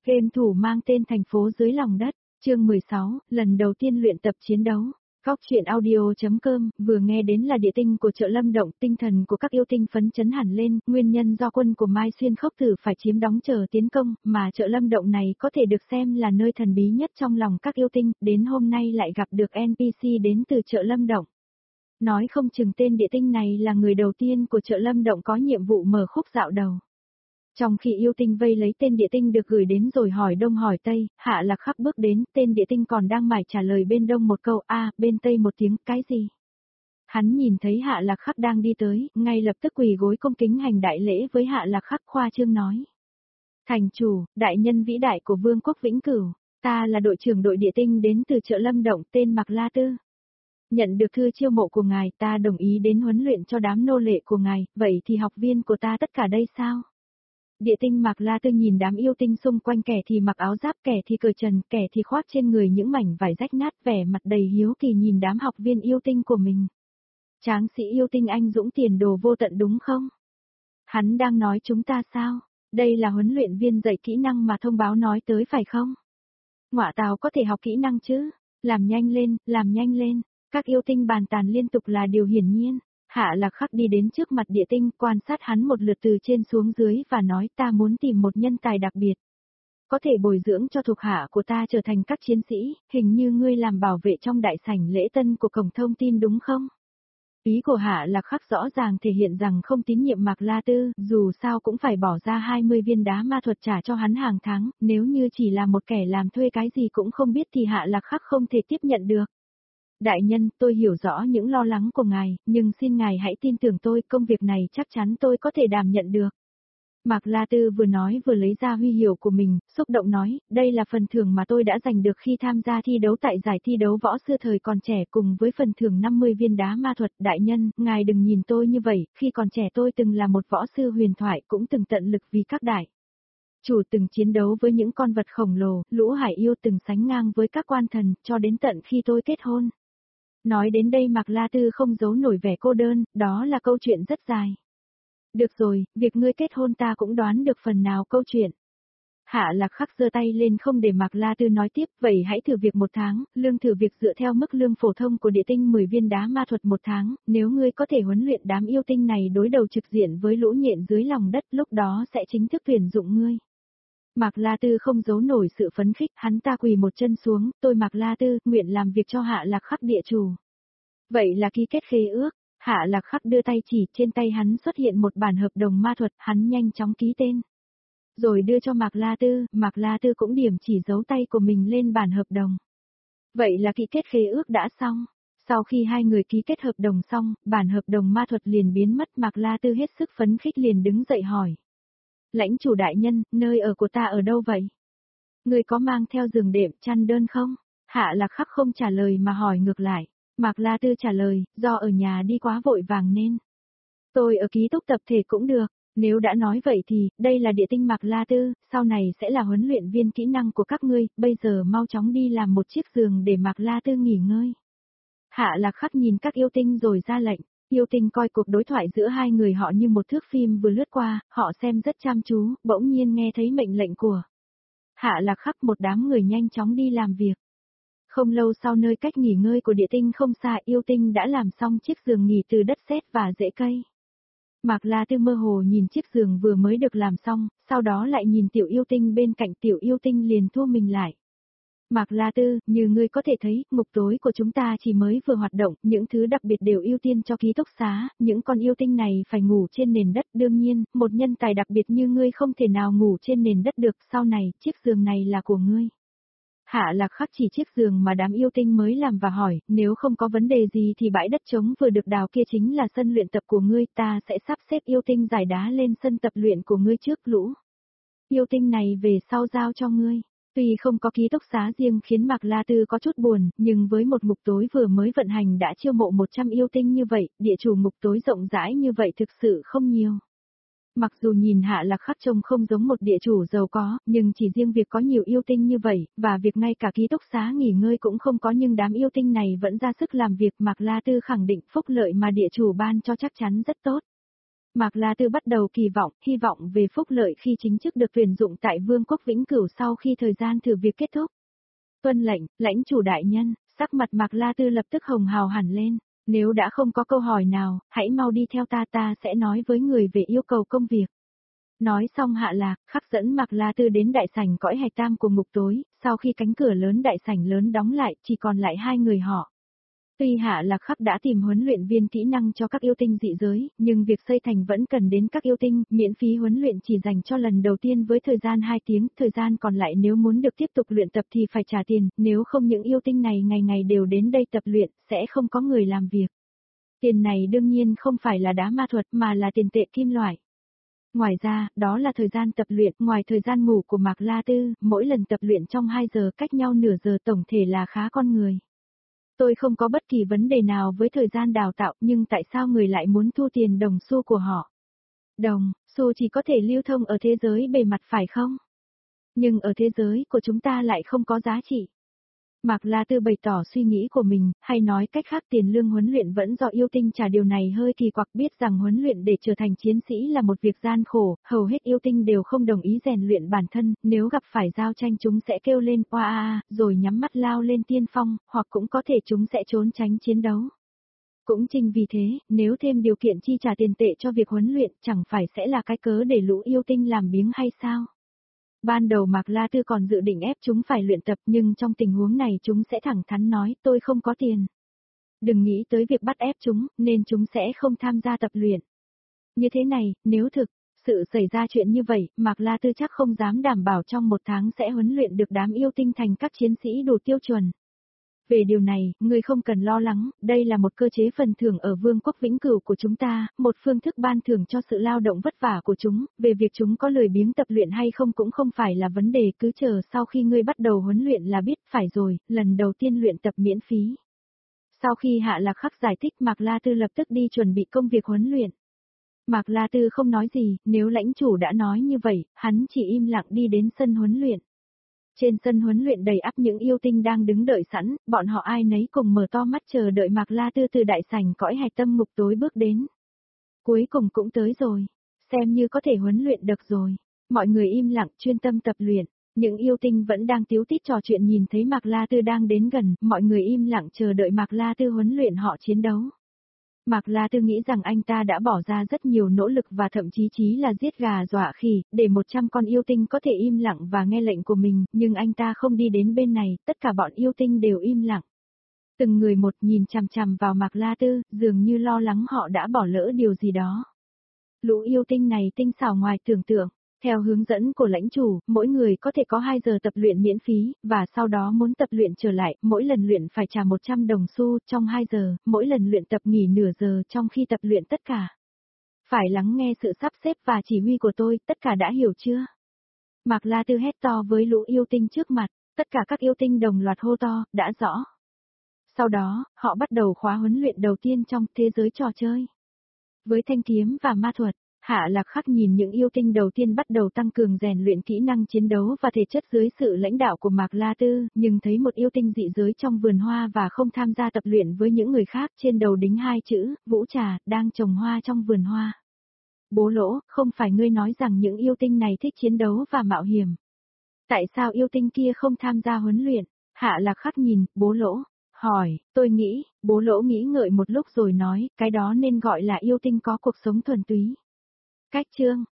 Game thủ mang tên Thành phố dưới lòng đất, chương 16, lần đầu tiên luyện tập chiến đấu. Góc truyện audio.com, vừa nghe đến là địa tinh của chợ Lâm Động, tinh thần của các yêu tinh phấn chấn hẳn lên, nguyên nhân do quân của Mai Xuyên Khốc Tử phải chiếm đóng chờ tiến công, mà chợ Lâm Động này có thể được xem là nơi thần bí nhất trong lòng các yêu tinh, đến hôm nay lại gặp được NPC đến từ chợ Lâm Động. Nói không chừng tên địa tinh này là người đầu tiên của chợ Lâm Động có nhiệm vụ mở khúc dạo đầu. Trong khi yêu tinh vây lấy tên địa tinh được gửi đến rồi hỏi đông hỏi tây, Hạ Lạc Khắc bước đến, tên địa tinh còn đang mải trả lời bên đông một câu bên tây một tiếng, cái gì? Hắn nhìn thấy Hạ Lạc Khắc đang đi tới, ngay lập tức quỳ gối cung kính hành đại lễ với Hạ Lạc Khắc, khoa trương nói. Thành chủ, đại nhân vĩ đại của Vương quốc Vĩnh Cửu, ta là đội trưởng đội địa tinh đến từ chợ Lâm Động, tên Mạc La Tư. Nhận được thư chiêu mộ của ngài, ta đồng ý đến huấn luyện cho đám nô lệ của ngài, vậy thì học viên của ta tất cả đây sao? Địa tinh Mạc La Tư nhìn đám yêu tinh xung quanh, kẻ thì mặc áo giáp, kẻ thì cởi trần, kẻ thì khoác trên người những mảnh vải rách nát, vẻ mặt đầy hiếu kỳ nhìn đám học viên yêu tinh của mình. Tráng sĩ yêu tinh anh dũng tiền đồ vô tận đúng không? Hắn đang nói chúng ta sao? Đây là huấn luyện viên dạy kỹ năng mà thông báo nói tới phải không? Ngọa tào có thể học kỹ năng chứ? Làm nhanh lên, làm nhanh lên. Các yêu tinh bàn tàn liên tục là điều hiển nhiên. Hạ Lạc Khắc đi đến trước mặt địa tinh, quan sát hắn một lượt từ trên xuống dưới và nói, ta muốn tìm một nhân tài đặc biệt. Có thể bồi dưỡng cho thuộc hạ của ta trở thành các chiến sĩ, hình như ngươi làm bảo vệ trong đại sảnh lễ tân của cổng thông tin đúng không? Ý của Hạ Lạc Khắc rõ ràng thể hiện rằng không tín nhiệm Mạc La Tư, dù sao cũng phải bỏ ra 20 viên đá ma thuật trả cho hắn hàng tháng, nếu như chỉ là một kẻ làm thuê cái gì cũng không biết thì Hạ Lạc Khắc không thể tiếp nhận được. Đại nhân, tôi hiểu rõ những lo lắng của ngài, nhưng xin ngài hãy tin tưởng tôi, công việc này chắc chắn tôi có thể đảm nhận được. Mạc La Tư vừa nói vừa lấy ra huy hiệu của mình, xúc động nói, đây là phần thưởng mà tôi đã giành được khi tham gia thi đấu tại giải thi đấu võ sư thời còn trẻ cùng với phần thưởng 50 viên đá ma thuật. Đại nhân, ngài đừng nhìn tôi như vậy, khi còn trẻ tôi từng là một võ sư huyền thoại, cũng từng tận lực vì các đại chủ, từng chiến đấu với những con vật khổng lồ, lũ hải yêu, từng sánh ngang với các quan thần, cho đến tận khi tôi kết hôn. Nói đến đây Mạc La Tư không giấu nổi vẻ cô đơn, đó là câu chuyện rất dài. Được rồi, việc ngươi kết hôn ta cũng đoán được phần nào câu chuyện. Hạ Lạc Khắc giơ tay lên không để Mạc La Tư nói tiếp, vậy hãy thử việc một tháng, lương thử việc dựa theo mức lương phổ thông của địa tinh 10 viên đá ma thuật một tháng, nếu ngươi có thể huấn luyện đám yêu tinh này đối đầu trực diện với lũ nhện dưới lòng đất, lúc đó sẽ chính thức tuyển dụng ngươi. Mạc La Tư không giấu nổi sự phấn khích, hắn ta quỳ một chân xuống, tôi Mạc La Tư, nguyện làm việc cho Hạ Lạc Khắc địa chủ. Vậy là ký kết khế ước, Hạ Lạc Khắc đưa tay chỉ, trên tay hắn xuất hiện một bản hợp đồng ma thuật, hắn nhanh chóng ký tên. Rồi đưa cho Mạc La Tư cũng điểm chỉ dấu tay của mình lên bản hợp đồng. Vậy là ký kết khế ước đã xong. Sau khi hai người ký kết hợp đồng xong, bản hợp đồng ma thuật liền biến mất, Mạc La Tư hết sức phấn khích liền đứng dậy hỏi. Lãnh chủ đại nhân, nơi ở của ta ở đâu vậy? Người có mang theo giường đệm, chăn đơn không? Hạ Lạc Khắc không trả lời mà hỏi ngược lại. Mạc La Tư trả lời, do ở nhà đi quá vội vàng nên. Tôi ở ký túc tập thể cũng được, nếu đã nói vậy thì, đây là địa tinh Mạc La Tư, sau này sẽ là huấn luyện viên kỹ năng của các ngươi, bây giờ mau chóng đi làm một chiếc giường để Mạc La Tư nghỉ ngơi. Hạ Lạc Khắc nhìn các yêu tinh rồi ra lệnh. Yêu tinh coi cuộc đối thoại giữa hai người họ như một thước phim vừa lướt qua, họ xem rất chăm chú, bỗng nhiên nghe thấy mệnh lệnh của Hạ Lạc Khắc, một đám người nhanh chóng đi làm việc. Không lâu sau, nơi cách nghỉ ngơi của địa tinh không xa, yêu tinh đã làm xong chiếc giường nghỉ từ đất sét và rễ cây. Mạc La Tư mơ hồ nhìn chiếc giường vừa mới được làm xong, sau đó lại nhìn tiểu yêu tinh bên cạnh, tiểu yêu tinh liền thu mình lại. Mạc La Tư, như ngươi có thể thấy, ngục tối của chúng ta chỉ mới vừa hoạt động, những thứ đặc biệt đều ưu tiên cho ký túc xá, những con yêu tinh này phải ngủ trên nền đất, đương nhiên, một nhân tài đặc biệt như ngươi không thể nào ngủ trên nền đất được, sau này, chiếc giường này là của ngươi. Hạ Lạc Khắc chỉ chiếc giường mà đám yêu tinh mới làm và hỏi, nếu không có vấn đề gì thì bãi đất trống vừa được đào kia chính là sân luyện tập của ngươi, ta sẽ sắp xếp yêu tinh giải đá lên sân tập luyện của ngươi trước, lũ yêu tinh này về sau giao cho ngươi. Tuy không có ký túc xá riêng khiến Mạc La Tư có chút buồn, nhưng với một ngục tối vừa mới vận hành đã chiêu mộ 100 yêu tinh như vậy, địa chủ ngục tối rộng rãi như vậy thực sự không nhiều. Mặc dù nhìn Hạ Lạc Khắc trông không giống một địa chủ giàu có, nhưng chỉ riêng việc có nhiều yêu tinh như vậy, và việc ngay cả ký túc xá nghỉ ngơi cũng không có, nhưng đám yêu tinh này vẫn ra sức làm việc, Mạc La Tư khẳng định phúc lợi mà địa chủ ban cho chắc chắn rất tốt. Mạc La Tư bắt đầu kỳ vọng, hy vọng về phúc lợi khi chính chức được tuyển dụng tại Vương quốc Vĩnh Cửu sau khi thời gian thử việc kết thúc. Tuân lệnh, lãnh chủ đại nhân, sắc mặt Mạc La Tư lập tức hồng hào hẳn lên. Nếu đã không có câu hỏi nào, hãy mau đi theo ta sẽ nói với người về yêu cầu công việc. Nói xong Hạ Lạc, khắc dẫn Mạc La Tư đến đại sảnh cõi hạch tam của ngục tối, sau khi cánh cửa lớn đại sảnh lớn đóng lại, chỉ còn lại hai người họ. Tuy Hạ Lạc Khắc đã tìm huấn luyện viên kỹ năng cho các yêu tinh dị giới, nhưng việc xây thành vẫn cần đến các yêu tinh, miễn phí huấn luyện chỉ dành cho lần đầu tiên với thời gian 2 tiếng, thời gian còn lại nếu muốn được tiếp tục luyện tập thì phải trả tiền, nếu không những yêu tinh này ngày ngày đều đến đây tập luyện, sẽ không có người làm việc. Tiền này đương nhiên không phải là đá ma thuật mà là tiền tệ kim loại. Ngoài ra, đó là thời gian tập luyện, ngoài thời gian ngủ của Mạc La Tư, mỗi lần tập luyện trong 2 giờ cách nhau nửa giờ tổng thể là khá con người. Tôi không có bất kỳ vấn đề nào với thời gian đào tạo, nhưng tại sao người lại muốn thu tiền đồng xu của họ? Đồng, xu chỉ có thể lưu thông ở thế giới bề mặt phải không? Nhưng ở thế giới của chúng ta lại không có giá trị. Mạc La Tư bày tỏ suy nghĩ của mình, hay nói cách khác tiền lương huấn luyện vẫn do yêu tinh trả, điều này hơi kỳ quặc, biết rằng huấn luyện để trở thành chiến sĩ là một việc gian khổ, hầu hết yêu tinh đều không đồng ý rèn luyện bản thân, nếu gặp phải giao tranh chúng sẽ kêu lên oa a, rồi nhắm mắt lao lên tiên phong, hoặc cũng có thể chúng sẽ trốn tránh chiến đấu. Cũng chính vì thế, nếu thêm điều kiện chi trả tiền tệ cho việc huấn luyện, chẳng phải sẽ là cái cớ để lũ yêu tinh làm biếng hay sao? Ban đầu Mạc La Tư còn dự định ép chúng phải luyện tập, nhưng trong tình huống này chúng sẽ thẳng thắn nói tôi không có tiền. Đừng nghĩ tới việc bắt ép chúng, nên chúng sẽ không tham gia tập luyện. Như thế này, nếu thực sự xảy ra chuyện như vậy, Mạc La Tư chắc không dám đảm bảo trong 1 tháng sẽ huấn luyện được đám yêu tinh thành các chiến sĩ đủ tiêu chuẩn. Về điều này, người không cần lo lắng, đây là một cơ chế phần thưởng ở Vương quốc Vĩnh Cửu của chúng ta, một phương thức ban thưởng cho sự lao động vất vả của chúng, về việc chúng có lười biếng tập luyện hay không cũng không phải là vấn đề, cứ chờ sau khi ngươi bắt đầu huấn luyện là biết, phải rồi, lần đầu tiên luyện tập miễn phí. Sau khi Hạ Lạc Khắc giải thích, Mạc La Tư lập tức đi chuẩn bị công việc huấn luyện. Mạc La Tư không nói gì, nếu lãnh chủ đã nói như vậy, hắn chỉ im lặng đi đến sân huấn luyện. Trên sân huấn luyện đầy ắp những yêu tinh đang đứng đợi sẵn, bọn họ ai nấy cùng mở to mắt chờ đợi Mạc La Tư từ đại sảnh cõi hạch tâm ngục tối bước đến. Cuối cùng cũng tới rồi, xem như có thể huấn luyện được rồi. Mọi người im lặng chuyên tâm tập luyện, những yêu tinh vẫn đang tíu tít trò chuyện, nhìn thấy Mạc La Tư đang đến gần, mọi người im lặng chờ đợi Mạc La Tư huấn luyện họ chiến đấu. Mạc La Tư nghĩ rằng anh ta đã bỏ ra rất nhiều nỗ lực và thậm chí là giết gà dọa khỉ, để 100 con yêu tinh có thể im lặng và nghe lệnh của mình, nhưng anh ta không đi đến bên này, tất cả bọn yêu tinh đều im lặng. Từng người một nhìn chằm chằm vào Mạc La Tư, dường như lo lắng họ đã bỏ lỡ điều gì đó. Lũ yêu tinh này tinh xảo ngoài tưởng tượng. Theo hướng dẫn của lãnh chủ, mỗi người có thể có 2 giờ tập luyện miễn phí, và sau đó muốn tập luyện trở lại, mỗi lần luyện phải trả 100 đồng xu trong 2 giờ, mỗi lần luyện tập nghỉ nửa giờ trong khi tập luyện tất cả. Phải lắng nghe sự sắp xếp và chỉ huy của tôi, tất cả đã hiểu chưa? Mạc La Tư hét to với lũ yêu tinh trước mặt, tất cả các yêu tinh đồng loạt hô to, đã rõ. Sau đó, họ bắt đầu khóa huấn luyện đầu tiên trong thế giới trò chơi. Với thanh kiếm và ma thuật, Hạ Lạc Khắc nhìn những yêu tinh đầu tiên bắt đầu tăng cường rèn luyện kỹ năng chiến đấu và thể chất dưới sự lãnh đạo của Mạc La Tư, nhưng thấy một yêu tinh dị giới trong vườn hoa và không tham gia tập luyện với những người khác, trên đầu đính 2 chữ, Vũ Trà, đang trồng hoa trong vườn hoa. Bố Lỗ, không phải ngươi nói rằng những yêu tinh này thích chiến đấu và mạo hiểm. Tại sao yêu tinh kia không tham gia huấn luyện? Hạ Lạc Khắc nhìn, Bố Lỗ, hỏi, tôi nghĩ, Bố Lỗ nghĩ ngợi một lúc rồi nói, cái đó nên gọi là yêu tinh có cuộc sống thuần túy. Cách chương